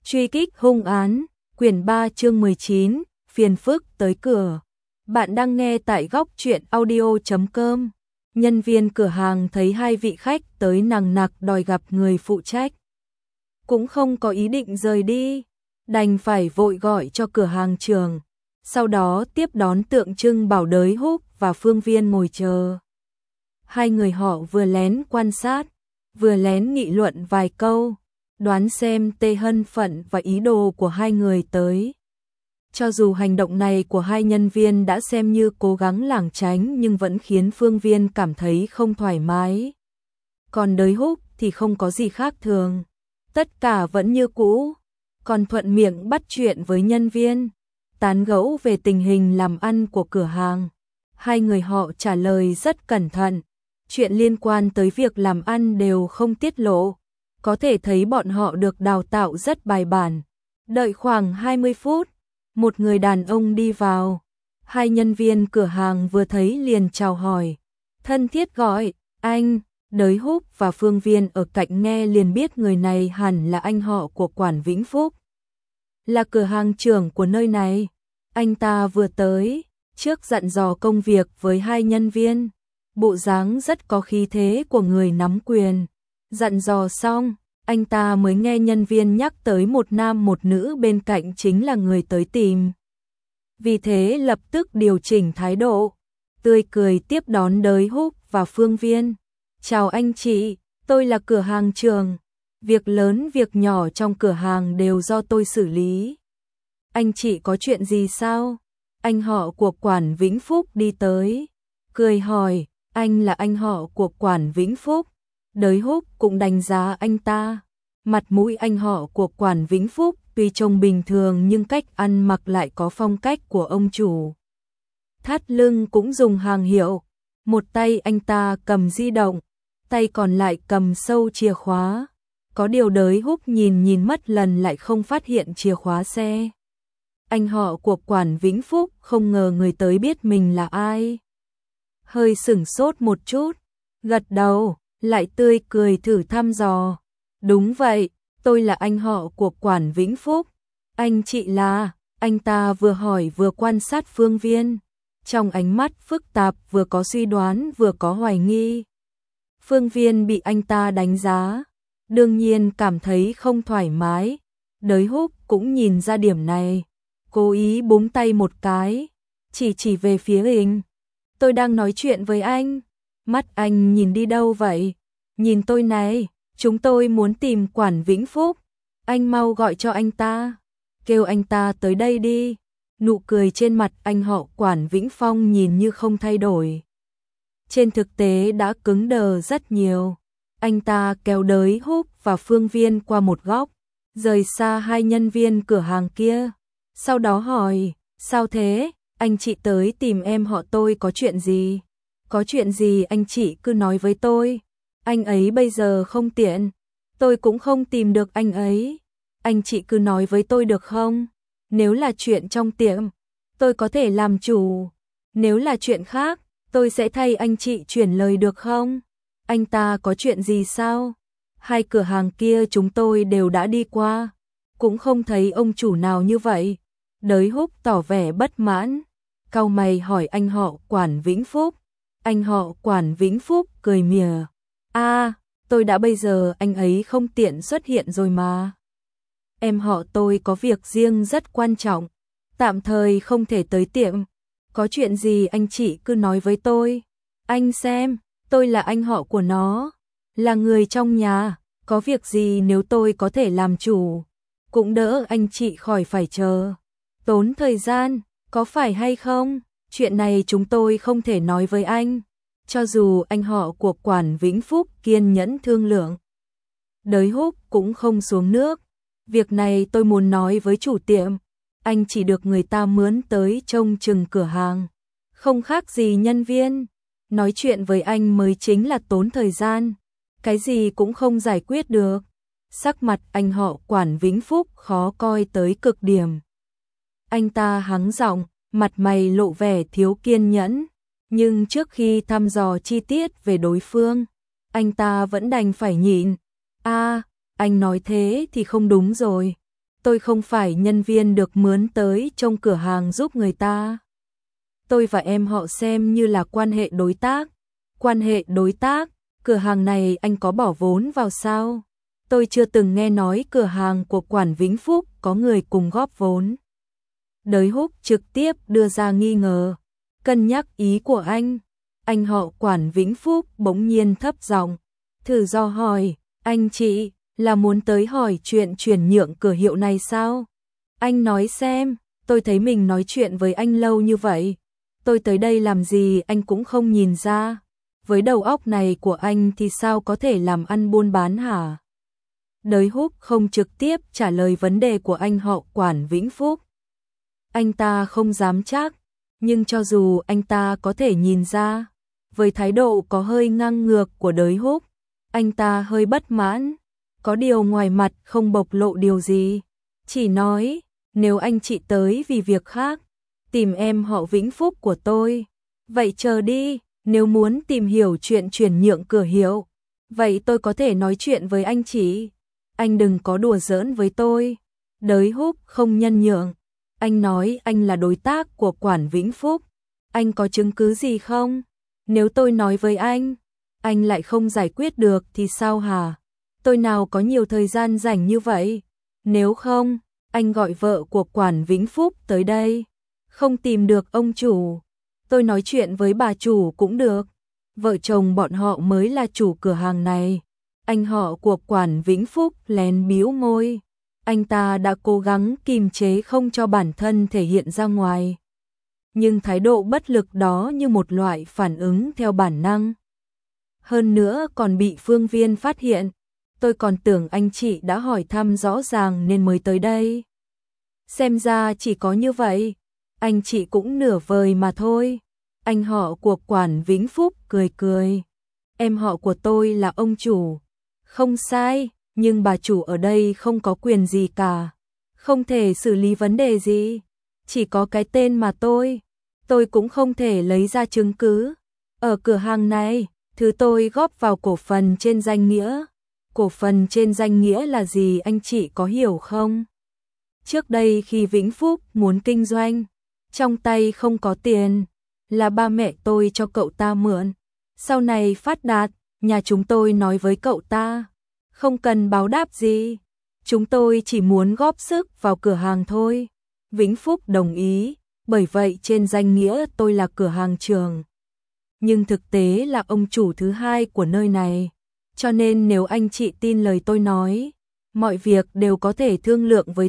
Truy kích hung án, quyển 3 chương 19, phiền phức tới cửa. Bạn đang nghe tại góc truyện audio.com. Nhân viên cửa hàng thấy hai vị khách tới nằng nặc đòi gặp người phụ trách. Cũng không có ý định rời đi, đành phải vội gọi cho cửa hàng trưởng. Sau đó tiếp đón tượng trưng bảo Đới Húc và Phương Viên ngồi chờ. Hai người họ vừa lén quan sát, vừa lén nghị luận vài câu, đoán xem thân phận và ý đồ của hai người tới. Cho dù hành động này của hai nhân viên đã xem như cố gắng lảng tránh nhưng vẫn khiến Phương Viên cảm thấy không thoải mái. Còn Đới Húc thì không có gì khác thường, tất cả vẫn như cũ, còn thuận miệng bắt chuyện với nhân viên, tán gẫu về tình hình làm ăn của cửa hàng. Hai người họ trả lời rất cẩn thận, chuyện liên quan tới việc làm ăn đều không tiết lộ, có thể thấy bọn họ được đào tạo rất bài bản. Đợi khoảng 20 phút, một người đàn ông đi vào, hai nhân viên cửa hàng vừa thấy liền chào hỏi, thân thiết gọi, anh. Đới Húc và Phương Viên ở cạnh nghe liền biết người này hẳn là anh họ của Quản Vĩnh Phúc, là cửa hàng trưởng của nơi này. Anh ta vừa tới, trước dặn dò công việc với hai nhân viên, bộ dáng rất có khí thế của người nắm quyền. Dặn dò xong, anh ta mới nghe nhân viên nhắc tới một nam một nữ bên cạnh chính là người tới tìm. Vì thế lập tức điều chỉnh thái độ, tươi cười tiếp đón Đới Húc và Phương Viên. Chào anh chị, tôi là cửa hàng trưởng, việc lớn việc nhỏ trong cửa hàng đều do tôi xử lý. Anh chị có chuyện gì sao? Anh họ của Quản Vĩnh Phúc đi tới, cười hỏi, anh là anh họ của Quản Vĩnh Phúc. Đới Húc cũng đánh giá anh ta, mặt mũi anh họ của Quản Vĩnh Phúc tuy trông bình thường nhưng cách ăn mặc lại có phong cách của ông chủ. Thắt lưng cũng dùng hàng hiệu, một tay anh ta cầm di động, tay còn lại cầm sâu chìa khóa. Có điều Đới Húc nhìn mất lần lại không phát hiện chìa khóa xe. Anh họ của Quản Vĩnh Phúc không ngờ người tới biết mình là ai. Hơi sửng sốt một chút, gật đầu, lại tươi cười thử thăm dò. Đúng vậy, tôi là anh họ của Quản Vĩnh Phúc. Anh chị là? Anh ta vừa hỏi vừa quan sát Phương Viên, trong ánh mắt phức tạp vừa có suy đoán vừa có hoài nghi. Phương Viên bị anh ta đánh giá, đương nhiên cảm thấy không thoải mái. Đới Húc cũng nhìn ra điểm này, cố ý búng tay một cái, chỉ về phía hình. Tôi đang nói chuyện với anh. Mắt anh nhìn đi đâu vậy? Nhìn tôi này, chúng tôi muốn tìm Quản Vĩnh Phúc. Anh mau gọi cho anh ta, kêu anh ta tới đây đi. Nụ cười trên mặt anh họ Quản Vĩnh Phong nhìn như không thay đổi, trên thực tế đã cứng đờ rất nhiều. Anh ta kéo Đới Húc và Phương Viên qua một góc, rời xa hai nhân viên cửa hàng kia. Sau đó hỏi, sao thế? Anh chị tới tìm em họ tôi có chuyện gì? Có chuyện gì anh chị cứ nói với tôi. Anh ấy bây giờ không tiện, tôi cũng không tìm được anh ấy. Anh chị cứ nói với tôi được không? Nếu là chuyện trong tiệm, tôi có thể làm chủ. Nếu là chuyện khác, tôi sẽ thay anh chị chuyển lời được không? Anh ta có chuyện gì sao? Hai cửa hàng kia chúng tôi đều đã đi qua, cũng không thấy ông chủ nào như vậy. Đới Húc tỏ vẻ bất mãn, cau mày hỏi anh họ Quản Vĩnh Phúc. Anh họ Quản Vĩnh Phúc cười mỉa, tôi đã bây giờ anh ấy không tiện xuất hiện rồi mà. Em họ tôi có việc riêng rất quan trọng, tạm thời không thể tới tiệm. Có chuyện gì anh chị cứ nói với tôi. Anh xem, tôi là anh họ của nó, là người trong nhà, có việc gì nếu tôi có thể làm chủ, cũng đỡ anh chị khỏi phải chờ, tốn thời gian, có phải hay không? Chuyện này chúng tôi không thể nói với anh, cho dù anh họ của Quản Vĩnh Phúc kiên nhẫn thương lượng. Đới Húc cũng không xuống nước, việc này tôi muốn nói với chủ tiệm, anh chỉ được người ta mướn tới trông chừng cửa hàng, không khác gì nhân viên. Nói chuyện với anh mới chính là tốn thời gian, cái gì cũng không giải quyết được. Sắc mặt anh họ Quản Vĩnh Phúc khó coi tới cực điểm. Anh ta hắng giọng, mặt mày lộ vẻ thiếu kiên nhẫn, nhưng trước khi thăm dò chi tiết về đối phương, anh ta vẫn đành phải nhịn. Anh nói thế thì không đúng rồi. Tôi không phải nhân viên được mướn tới trông cửa hàng giúp người ta. Tôi và em họ xem như là quan hệ đối tác. Quan hệ đối tác, cửa hàng này anh có bỏ vốn vào sao? Tôi chưa từng nghe nói cửa hàng của Quản Vĩnh Phúc có người cùng góp vốn. Đới Húc trực tiếp đưa ra nghi ngờ. Cân nhắc ý của anh họ Quản Vĩnh Phúc bỗng nhiên thấp giọng, thử dò hỏi, anh chị là muốn tới hỏi chuyện chuyển nhượng cửa hiệu này sao? Anh nói xem, tôi thấy mình nói chuyện với anh lâu như vậy, tôi tới đây làm gì anh cũng không nhìn ra. Với đầu óc này của anh thì sao có thể làm ăn buôn bán hả? Đới Húc không trực tiếp trả lời vấn đề của anh họ Quản Vĩnh Phúc. Anh ta không dám chắc, nhưng cho dù anh ta có thể nhìn ra, với thái độ có hơi ngang ngược của Đới Húc, anh ta hơi bất mãn, có điều ngoài mặt không bộc lộ điều gì, chỉ nói, nếu anh chị tới vì việc khác, tìm em họ Vĩnh Phúc của tôi, vậy chờ đi, nếu muốn tìm hiểu chuyện chuyển nhượng cửa hiệu, vậy tôi có thể nói chuyện với anh chị, anh đừng có đùa giỡn với tôi. Đới Húc không nhân nhượng, anh nói anh là đối tác của Quản Vĩnh Phúc, anh có chứng cứ gì không? Nếu tôi nói với anh lại không giải quyết được thì sao hả? Tôi nào có nhiều thời gian rảnh như vậy, nếu không, anh gọi vợ của Quản Vĩnh Phúc tới đây, không tìm được ông chủ, tôi nói chuyện với bà chủ cũng được, vợ chồng bọn họ mới là chủ cửa hàng này. Anh họ của Quản Vĩnh Phúc lén bĩu môi, anh ta đã cố gắng kìm chế không cho bản thân thể hiện ra ngoài, nhưng thái độ bất lực đó như một loại phản ứng theo bản năng. Hơn nữa còn bị Phương Viên phát hiện, tôi còn tưởng anh chị đã hỏi thăm rõ ràng nên mới tới đây. Xem ra chỉ có như vậy, anh chị cũng nửa vời mà thôi. Anh họ của Quản Vĩnh Phúc cười cười, em họ của tôi là ông chủ. Không sai, nhưng bà chủ ở đây không có quyền gì cả, không thể xử lý vấn đề gì, chỉ có cái tên mà tôi cũng không thể lấy ra chứng cứ. Ở cửa hàng này, thứ tôi góp vào cổ phần trên danh nghĩa. Cổ phần trên danh nghĩa là gì anh chị có hiểu không? Trước đây khi Vĩnh Phúc muốn kinh doanh, trong tay không có tiền, là ba mẹ tôi cho cậu ta mượn. Sau này phát đạt, nhà chúng tôi nói với cậu ta, không cần báo đáp gì, chúng tôi chỉ muốn góp sức vào cửa hàng thôi. Vĩnh Phúc đồng ý, bởi vậy trên danh nghĩa tôi là cửa hàng trưởng, nhưng thực tế là ông chủ thứ hai của nơi này. Cho nên nếu anh chị tin lời tôi nói, mọi việc đều có thể thương lượng với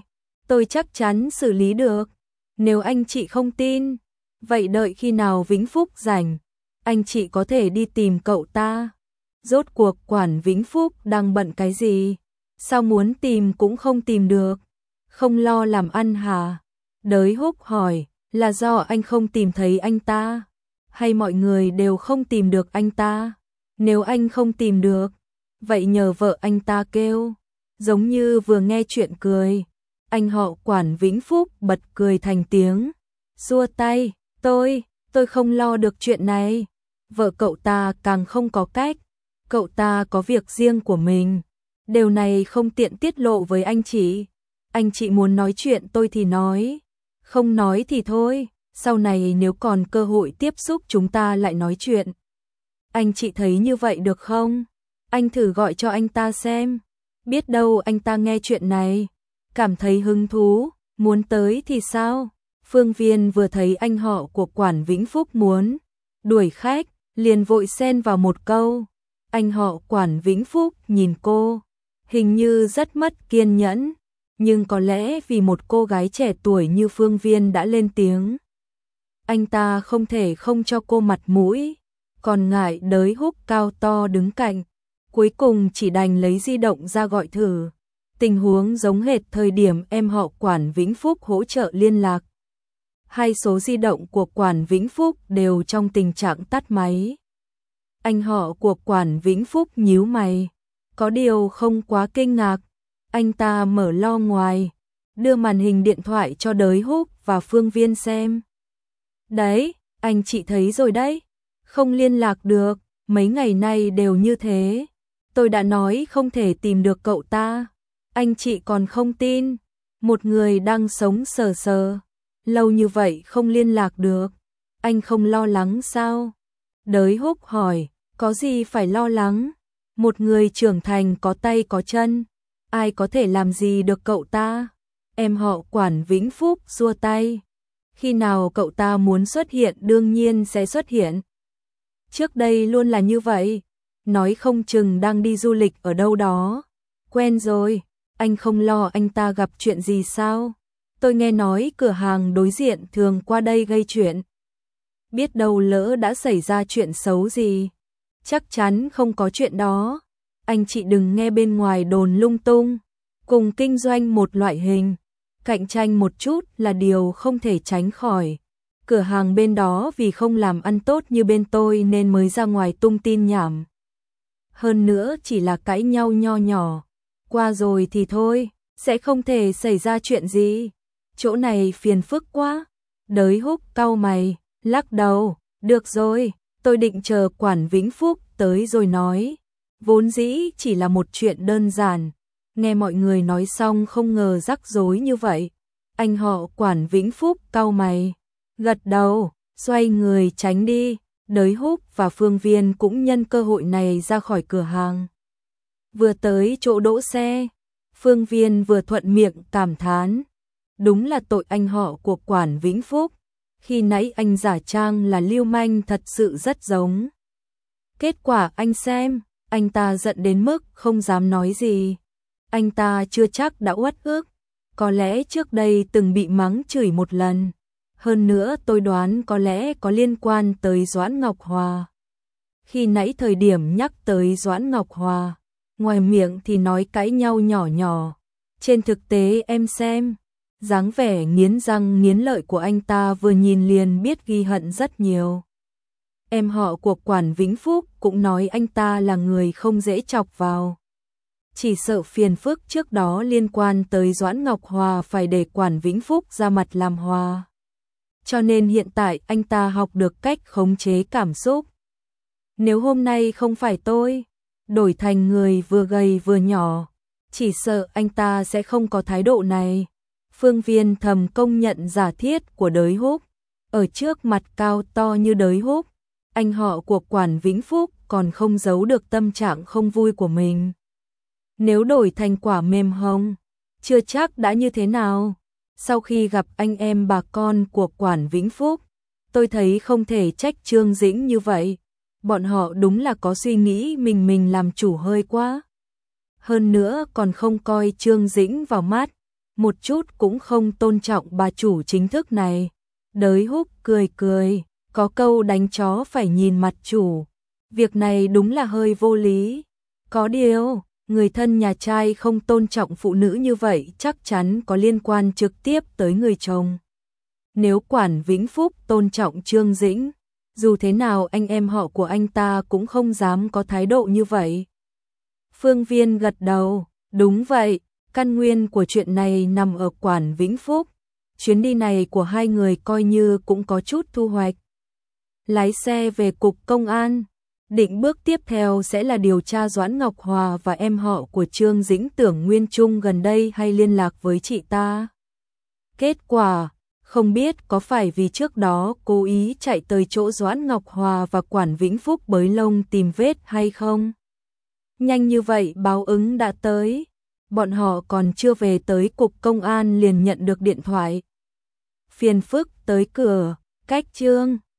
tôi chắc chắn xử lý được. Nếu anh chị không tin, vậy đợi khi nào Vĩnh Phúc rảnh, anh chị có thể đi tìm cậu ta. Rốt cuộc Quản Vĩnh Phúc đang bận cái gì? Sao muốn tìm cũng không tìm được? Không lo làm ăn hả? Đới Húc hỏi, là do anh không tìm thấy anh ta? Hay mọi người đều không tìm được anh ta? Nếu anh không tìm được, vậy nhờ vợ anh ta kêu. Giống như vừa nghe chuyện cười, anh họ Quản Vĩnh Phúc bật cười thành tiếng, xua tay, tôi không lo được chuyện này. Vợ cậu ta càng không có cách, cậu ta có việc riêng của mình, điều này không tiện tiết lộ với anh chị. Anh chị muốn nói chuyện tôi thì nói, không nói thì thôi, sau này nếu còn cơ hội tiếp xúc chúng ta lại nói chuyện. Anh chị thấy như vậy được không? Anh thử gọi cho anh ta xem, biết đâu anh ta nghe chuyện này, cảm thấy hứng thú, muốn tới thì sao? Phương Viên vừa thấy anh họ của Quản Vĩnh Phúc muốn đuổi khách, liền vội xen vào một câu. Anh họ Quản Vĩnh Phúc nhìn cô, hình như rất mất kiên nhẫn, nhưng có lẽ vì một cô gái trẻ tuổi như Phương Viên đã lên tiếng, anh ta không thể không cho cô mặt mũi, còn ngại Đới Húc cao to đứng cạnh, cuối cùng chỉ đành lấy di động ra gọi thử. Tình huống giống hệt thời điểm em họ Quản Vĩnh Phúc hỗ trợ liên lạc. Hai số di động của Quản Vĩnh Phúc đều trong tình trạng tắt máy. Anh họ của Quản Vĩnh Phúc nhíu mày, có điều không quá kinh ngạc. Anh ta mở lo ngoài, đưa màn hình điện thoại cho Đới Húc và Phương Viên xem. Đấy, anh chị thấy rồi đấy, không liên lạc được, mấy ngày nay đều như thế. Tôi đã nói không thể tìm được cậu ta. Anh chị còn không tin, một người đang sống sờ sờ, lâu như vậy không liên lạc được, anh không lo lắng sao? Đới Húc hỏi, có gì phải lo lắng, một người trưởng thành có tay có chân, ai có thể làm gì được cậu ta? Em họ Quản Vĩnh Phúc xua tay, khi nào cậu ta muốn xuất hiện đương nhiên sẽ xuất hiện. Trước đây luôn là như vậy, nói không chừng đang đi du lịch ở đâu đó. Quen rồi, anh không lo anh ta gặp chuyện gì sao? Tôi nghe nói cửa hàng đối diện thường qua đây gây chuyện. Biết đâu lỡ đã xảy ra chuyện xấu gì. Chắc chắn không có chuyện đó. Anh chị đừng nghe bên ngoài đồn lung tung. Cùng kinh doanh một loại hình, cạnh tranh một chút là điều không thể tránh khỏi. Cửa hàng bên đó vì không làm ăn tốt như bên tôi nên mới ra ngoài tung tin nhảm. Hơn nữa chỉ là cãi nhau nho nhỏ. Qua rồi thì thôi, sẽ không thể xảy ra chuyện gì. Chỗ này phiền phức quá. Đới Húc cau mày, lắc đầu, được rồi, tôi định chờ Quản Vĩnh Phúc tới rồi nói. Vốn dĩ chỉ là một chuyện đơn giản. Nghe mọi người nói xong không ngờ rắc rối như vậy. Anh họ Quản Vĩnh Phúc cau mày, gật đầu, xoay người tránh đi. Đới Húc và Phương Viên cũng nhân cơ hội này ra khỏi cửa hàng. Vừa tới chỗ đỗ xe, Phương Viên vừa thuận miệng cảm thán. Đúng là tội anh họ của Quản Vĩnh Phúc. Khi nãy anh giả trang là lưu manh thật sự rất giống. Kết quả anh xem, anh ta giận đến mức không dám nói gì. Anh ta chưa chắc đã uất ức, có lẽ trước đây từng bị mắng chửi một lần. Hơn nữa tôi đoán có lẽ có liên quan tới Doãn Ngọc Hòa. Khi nãy thời điểm nhắc tới Doãn Ngọc Hòa, ngoài miệng thì nói cãi nhau nhỏ nhỏ. Trên thực tế em xem, dáng vẻ nghiến răng nghiến lợi của anh ta vừa nhìn liền biết ghi hận rất nhiều. Em họ của Quản Vĩnh Phúc cũng nói anh ta là người không dễ chọc vào. Chỉ sợ phiền phức trước đó liên quan tới Doãn Ngọc Hòa phải để Quản Vĩnh Phúc ra mặt làm hòa. Cho nên hiện tại anh ta học được cách khống chế cảm xúc. Nếu hôm nay không phải tôi, đổi thành người vừa gầy vừa nhỏ, chỉ sợ anh ta sẽ không có thái độ này. Phương Viên thầm công nhận giả thiết của Đới Húc. Ở trước mặt cao to như Đới Húc, anh họ của Quản Vĩnh Phúc còn không giấu được tâm trạng không vui của mình. Nếu đổi thành quả mềm hồng, chưa chắc đã như thế nào. Sau khi gặp anh em bà con của Quản Vĩnh Phúc, tôi thấy không thể trách Trương Dĩnh như vậy. Bọn họ đúng là có suy nghĩ mình làm chủ hơi quá. Hơn nữa còn không coi Trương Dĩnh vào mắt, một chút cũng không tôn trọng bà chủ chính thức này. Đới Húc cười cười, có câu đánh chó phải nhìn mặt chủ. Việc này đúng là hơi vô lý. Có điều, người thân nhà trai không tôn trọng phụ nữ như vậy chắc chắn có liên quan trực tiếp tới người chồng. Nếu Quản Vĩnh Phúc tôn trọng Trương Dĩnh, dù thế nào anh em họ của anh ta cũng không dám có thái độ như vậy. Phương Viên gật đầu, đúng vậy, căn nguyên của chuyện này nằm ở Quản Vĩnh Phúc. Chuyến đi này của hai người coi như cũng có chút thu hoạch. Lái xe về cục công an, định bước tiếp theo sẽ là điều tra Doãn Ngọc Hòa và em họ của Trương Dĩnh Tưởng Nguyên Trung gần đây hay liên lạc với chị ta. Kết quả, không biết có phải vì trước đó cố ý chạy tới chỗ Doãn Ngọc Hòa và Quản Vĩnh Phúc bới lông tìm vết hay không? Nhanh như vậy báo ứng đã tới, bọn họ còn chưa về tới cục công an liền nhận được điện thoại. Phiền phức tới cửa, cách Trương